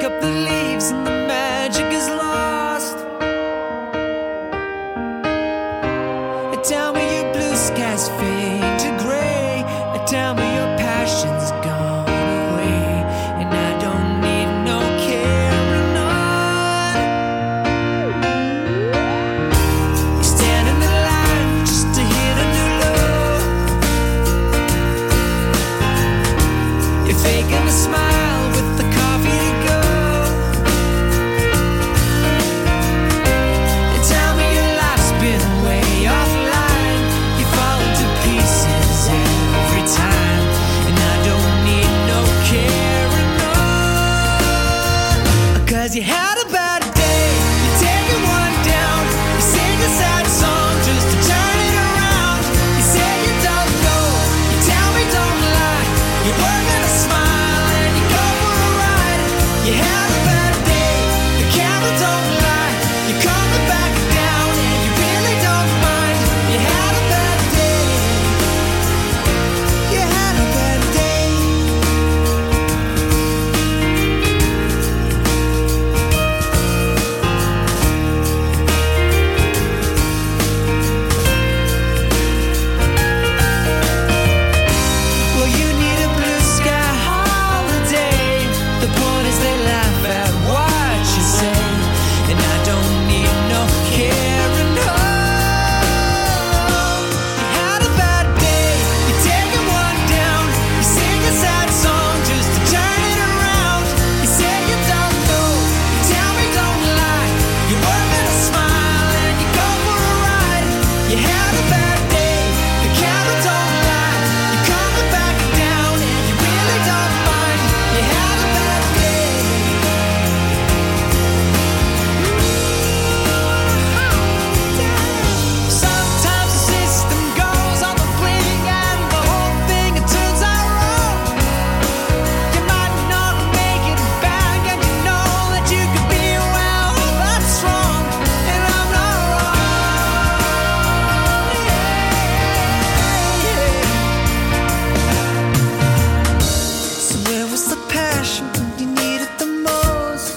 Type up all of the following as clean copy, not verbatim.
up the leaves and the magic is lost. Tell me your blue skies fade to gray. Tell me your passion's gone away, and I don't need no carrying on. You stand in the line just to hit a new low. You're faking a smile with the coffee to go. And tell me your life's been way offline. You fall to pieces every time, and I don't need no carrying on. 'Cause you had a bad day, you take it one down. You sing a sad song just to turn it around. You say you don't know, you tell me don't lie. You work on a smile and you go for a ride. You had a bad day, the camera don't lie. You're coming back down and you really don't mind. You had a bad day. You had a bad day. Well, you need a blue sky holiday. The point is they laugh at what you say, and I don't need no carrying on. You had a bad day, you take it one down. You sing a sad song just to turn it around. You say you don't know, you tell me don't lie. You work on a smile and you go for a ride. You had a bad day, the camera don't lie. You're coming back down and you really don't mind. You had a bad day. Sometimes the system goes on the blink and the whole thing it turns out wrong. You might not make it back and you know that you could be well, that's wrong, and I'm not wrong. So where was the passion when you needed the most?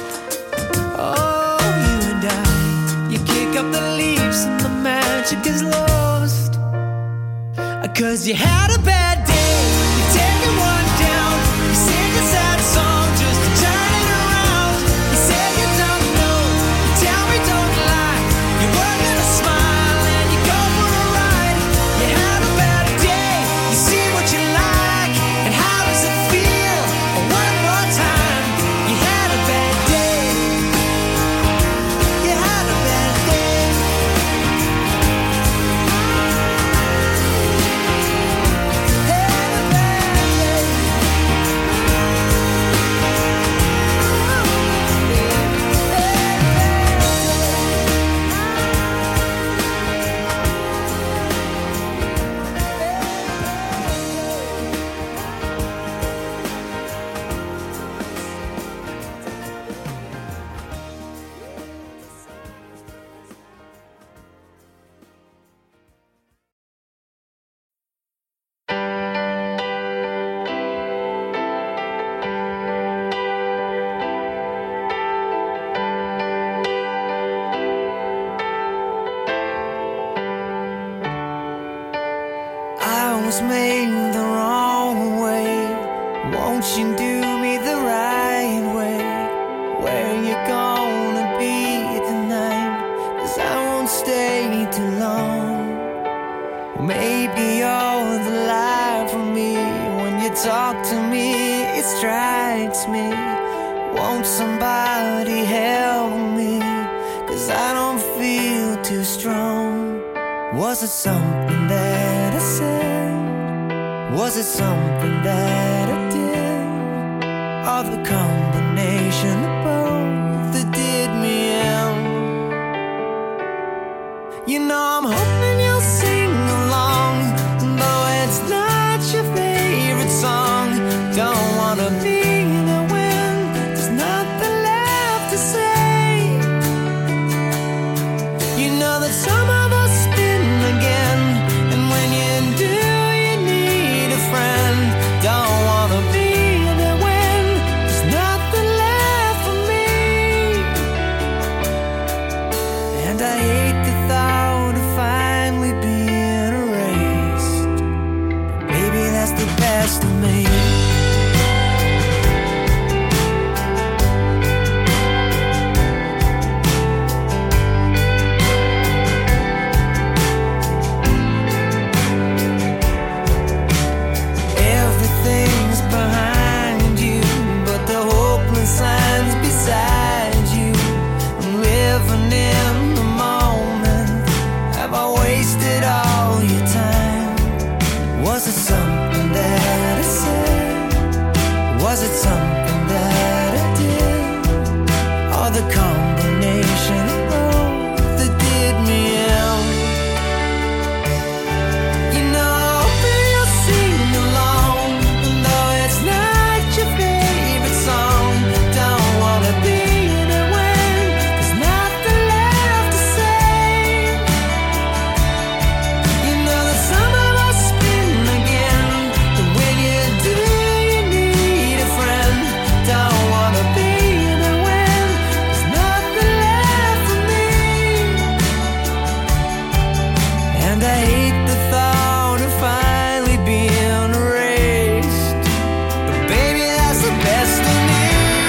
Oh, you and I, you kick up the leaves and the magic is lost. 'Cause you had a bad day, you take it one down. You sing a sad song just to turn it around. You say you don't know, you tell me don't lie. You work on a smile and you go for a ride. You had a bad day, you see what you like, and how does it feel? One more time, you had a bad day. You had a bad day. Had a bad day. I was made the wrong way. Won't you do me the right way? Where you gonna be tonight? 'Cause I won't stay too long. Maybe you're the light for me. When you talk to me, it strikes me. Won't somebody help me? 'Cause I don't feel too strong. Was it something that I said? Was it something that I did? Or the combination of both that did me in? You know I'm hoping you'll sing along, though it's not your favorite song. Don't wanna be there when there's nothing left to say. You know that some of us spin again, and when you do, you need a friend. Don't wanna be there when there's nothing left best of me. Everything's behind you, but the hopeless signs beside you. I'm living in the moment. Have I wasted all your time? Was it something that I said? Was it something that I did? Or the combination of both that did me in? You know, you'll sing along, though it's not your favorite song. Don't wanna be there when there's nothing left to say. You know that some of us spin again, and when you do, you need a friend. Don't wanna be there when there's nothing left for me. And I hate the thought of finally being erased, but baby, that's the best of me.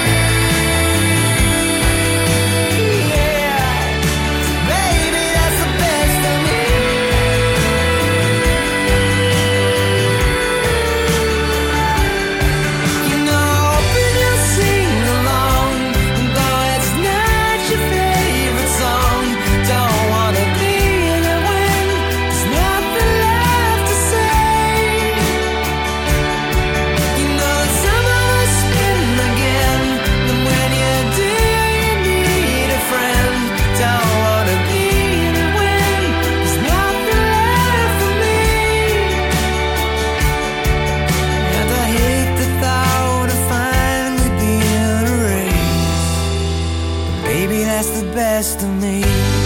Yeah, baby, that's the best of me. You know, hoping you'll sing along, though it's not your favorite song. Don't wanna be there when there's nothing left to say. You know that some of us spin again, and when you do, you need a friend. Don't wanna be there when there's nothing left for me. And I hate the thought of finally being erased. Baby, that's the best of me.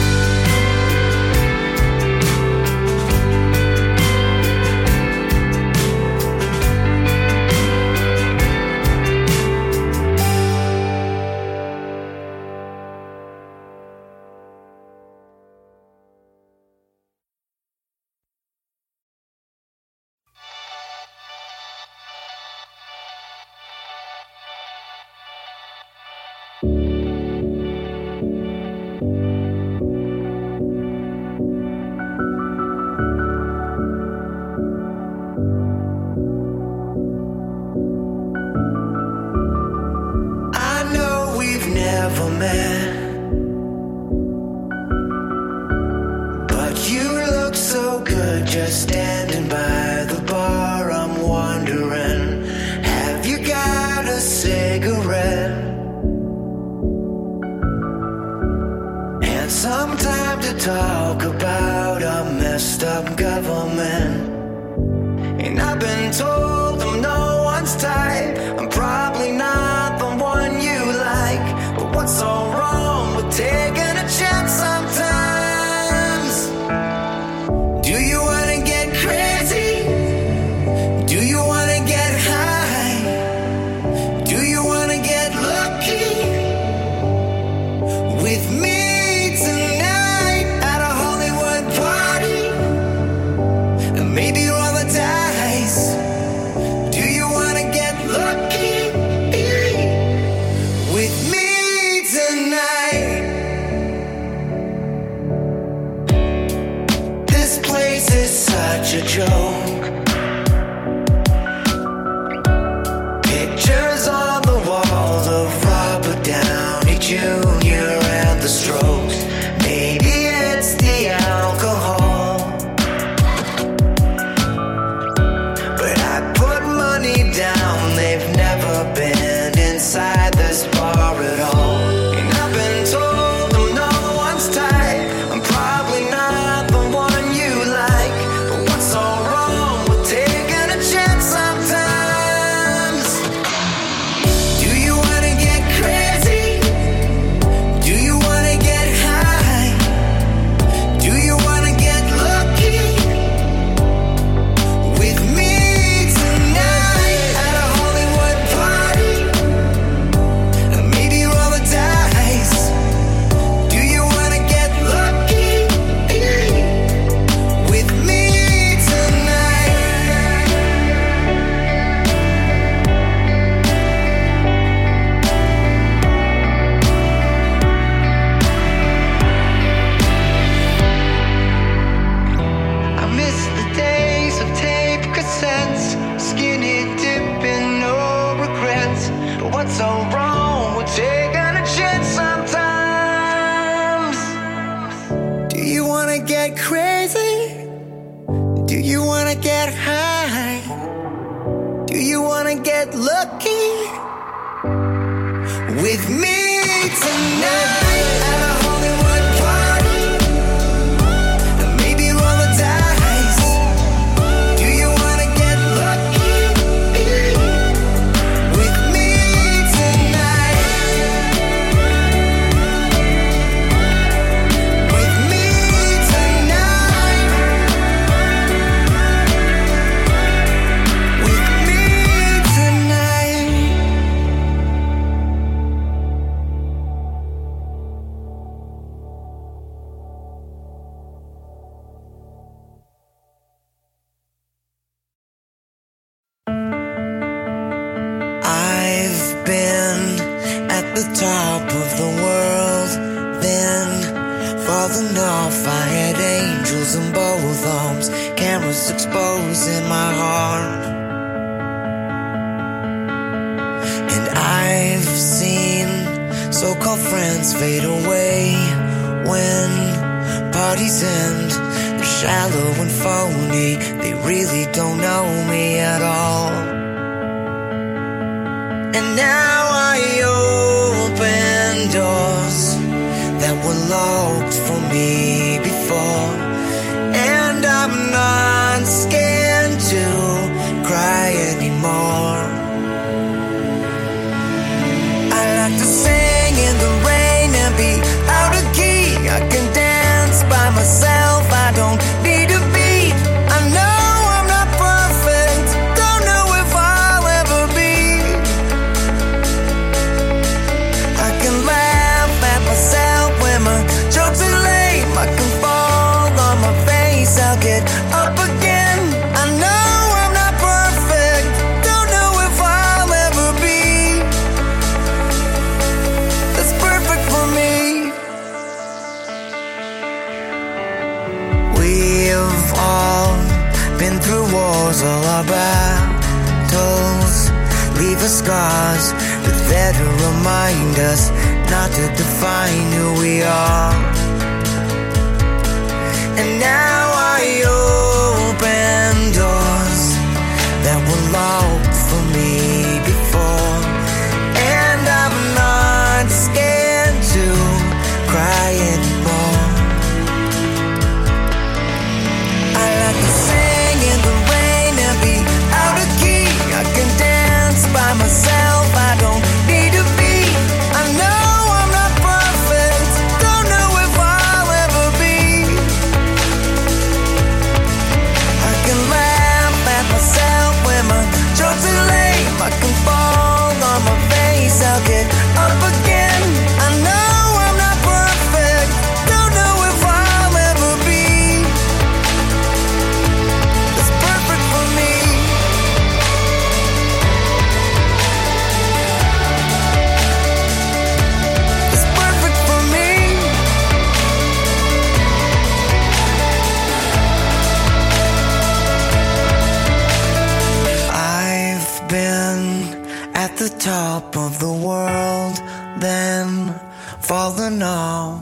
I know we've never met, but you look so good just standing by the bar. I'm wondering, have you got a cigarette? And some time to talk about a messed up government. And I've been told I'm no one's type. I'm probably not the one you like. But what's so wrong with taking a chance sometimes? Do you wanna get crazy? Do you wanna get high? Do you wanna get lucky? With me tonight at a Hollywood party? And maybe roll the dice. Do you wanna get lucky? With me tonight. This place is such a joke. get lucky with me tonight at a Hollywood party, and maybe roll the dice. Do you wanna get lucky with me tonight? With me tonight. With me tonight. I've been at the top of the world, then falling off. I had angels in both arms, cameras exposing my heart. And I've seen so-called friends fade away when parties end. They're shallow and phony, they really don't know me at all. And now I open doors that were locked for me before, and I'm not scared to cry anymore. I like to sing in the rain and be out of key. I can dance by myself, I don't need a beat. I know I'm not perfect, don't know if I'll ever be. I can laugh at myself when my jokes are lame. I can fall on my face, I'll get up again. I know I'm not perfect, don't know if I'll ever be. That's perfect for me. We've all been through wars, all our battles leave us scars, but there to remind us not to define who we are. And now I open doors that were locked for me before, and I'm not scared to cry anymore. I like to sing in the rain and be out of key. I can dance by myself, I don't need a beat. I know I'm not perfect, don't know if I'll ever be. I can laugh at myself when my jokes are lame. I can fall on my face, I'll get up again. I know I'm not perfect, don't know if I'll ever be. It's perfect for me. It's perfect for me. I've been at the top of the world, then fallen off.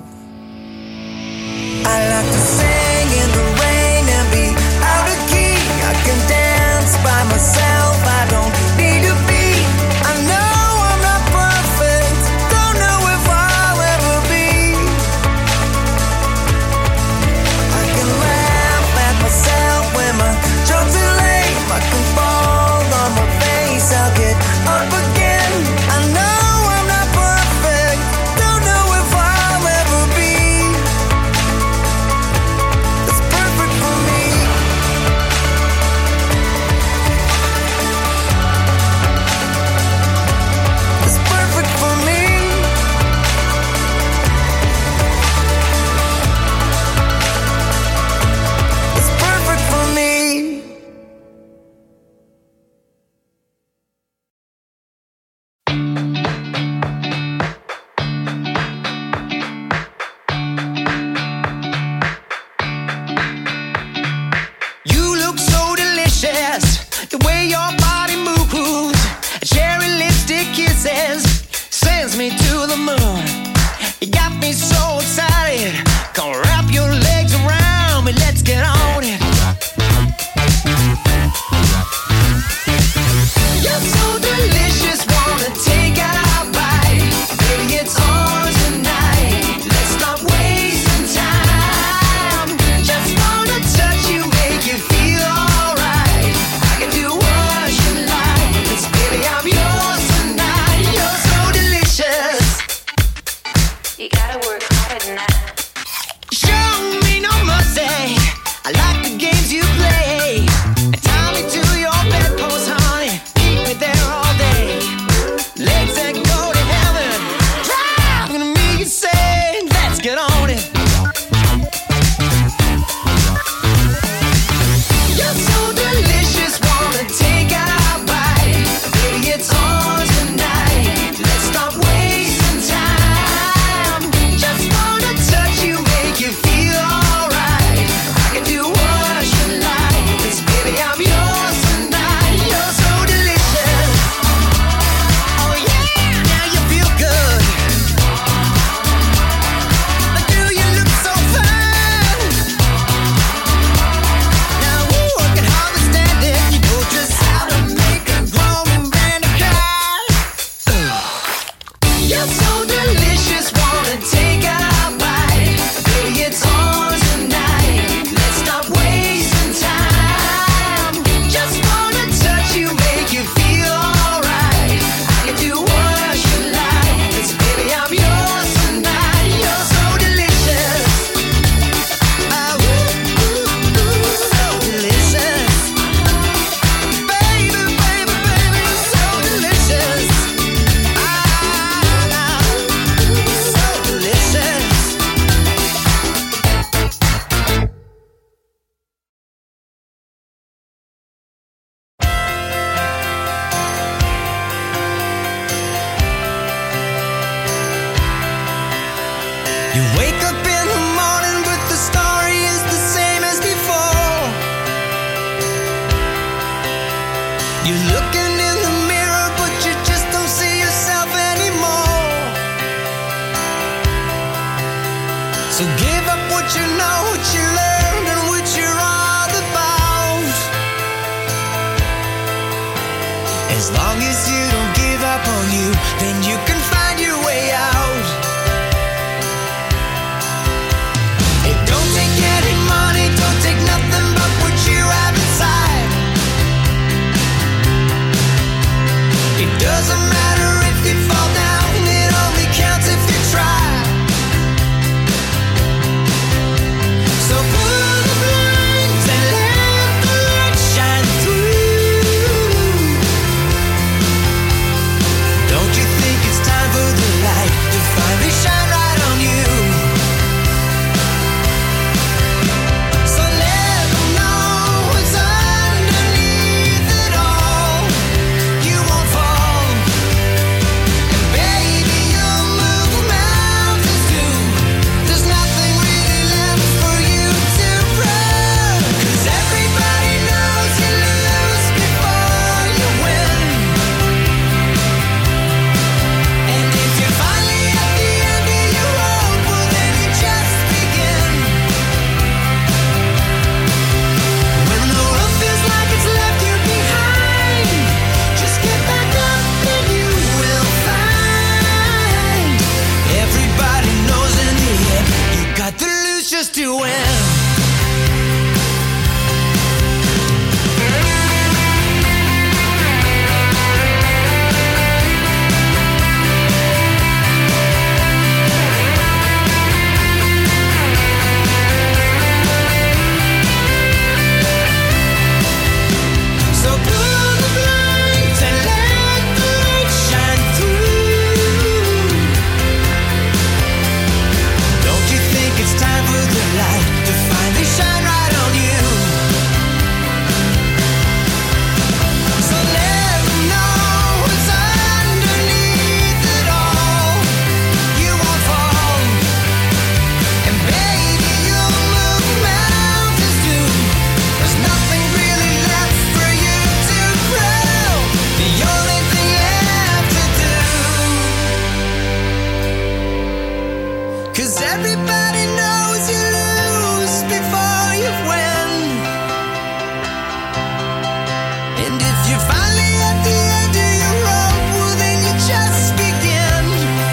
I like to sing in the rain and be out of key. I can dance by myself, I don't need a beat. I know I'm not perfect, don't know if I'll ever be. I can laugh at myself when my jokes are lame. I can fall on my face, I'll get up again. I know I'm not perfect, don't know if I'll ever be. You're looking in the mirror, but you just don't see yourself anymore. So give up what you know, what you learned, and what you're all about. As long as you don't give up on you, then you can find your way out. It don't take any money, don't take nothing but what you have inside. It doesn't matter if you fall down, it only counts if you try. So pull the blinds and let the light shine through. Don't you think it's time for the light to finally shine right on you? So let them know what's underneath it all. You won't fall, and baby you'll move mountains too. There's nothing really left for you to prove. 'Cause everybody knows you lose before you win. And if you're finally at the end of your rope, well then you just begin. When the road feels like it's left you behind, just get back up and you will find. Everybody knows in the end, you got to lose just to win. So pull the blinds and let the light shine through. Don't you think it's time for the light to finally shine right on you? So let them know what's underneath it all. You won't fall, and baby you'll move mountains too. There's nothing really left for you to prove. The only thing left to do. 'Cause everybody knows you lose before you win. And if you're finally at the end of your rope, well then you just begin.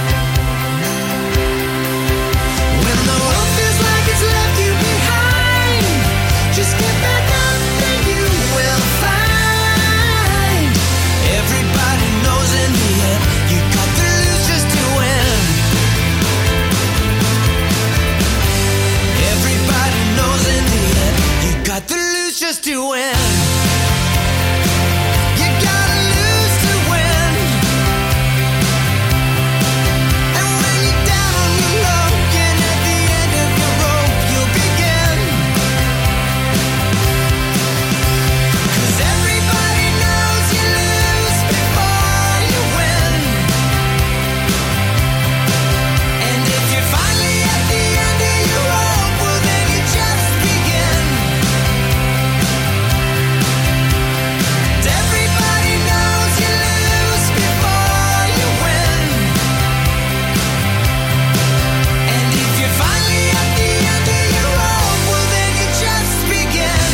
When the road feels like it's left you behind, just get back up and you will find. Everybody knows in the end, you got to lose just to win. Everybody knows in the end, you got to lose just to win. You gotta lose to win. And when you're down on your luck and at the end of your rope, you'll begin. 'Cause everybody knows you lose before you win. And if you're finally at the end of your rope, well then you just begin. Everybody knows you lose before you win. And if you're finally at the end of your rope, well then you just begin.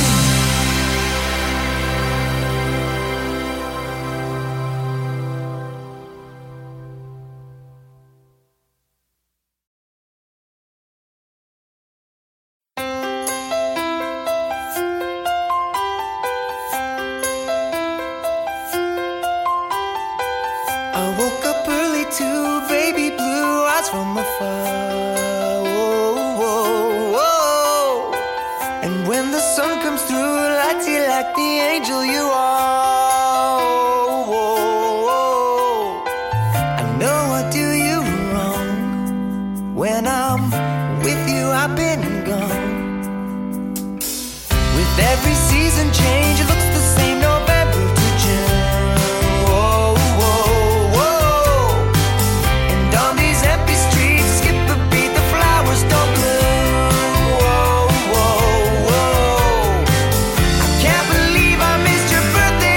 I woke up early to baby blue eyes from afar. Whoa, whoa, whoa. And when the sun comes through, lights you like the angel you are. Whoa, whoa. I know I do you wrong. When I'm with you, I've been gone. With every season change, it looks the same November to June. Whoa, whoa, whoa. And on these empty streets, skip a beat, the flowers don't bloom. Whoa, whoa, whoa. I can't believe I missed your birthday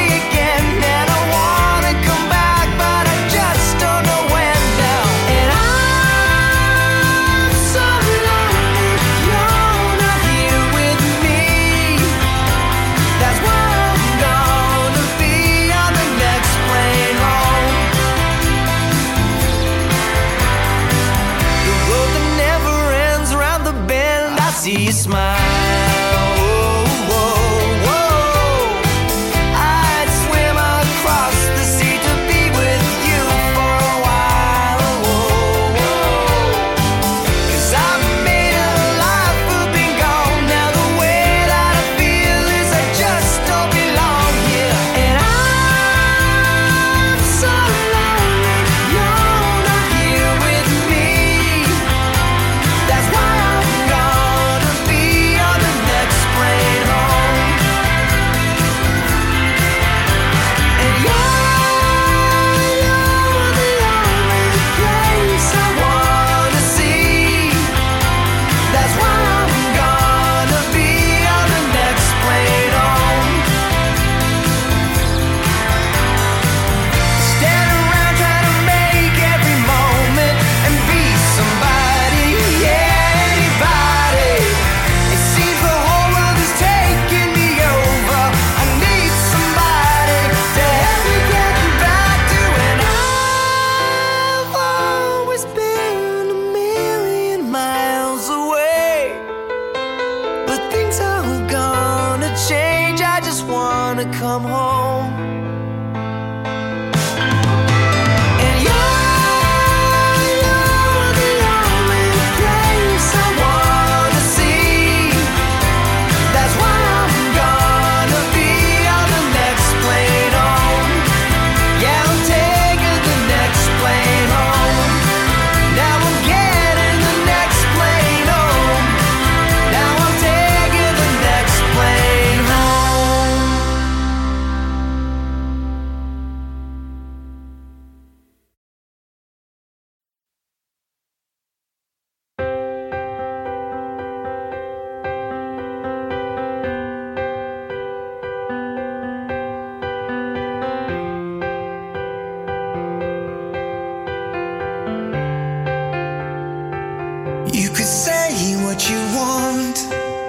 what you want.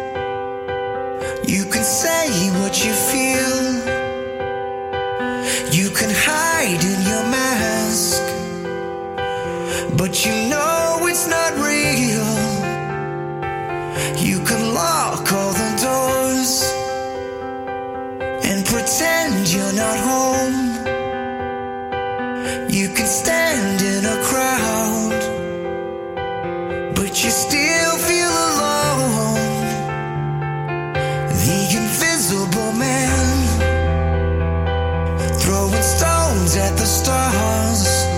You can say what you feel. You can hide in your mask, but you know it's not real. You can lock all the doors and pretend you're not home. You can stand in a crowd, but you still feel alone. The invisible man throwing stones at the stars.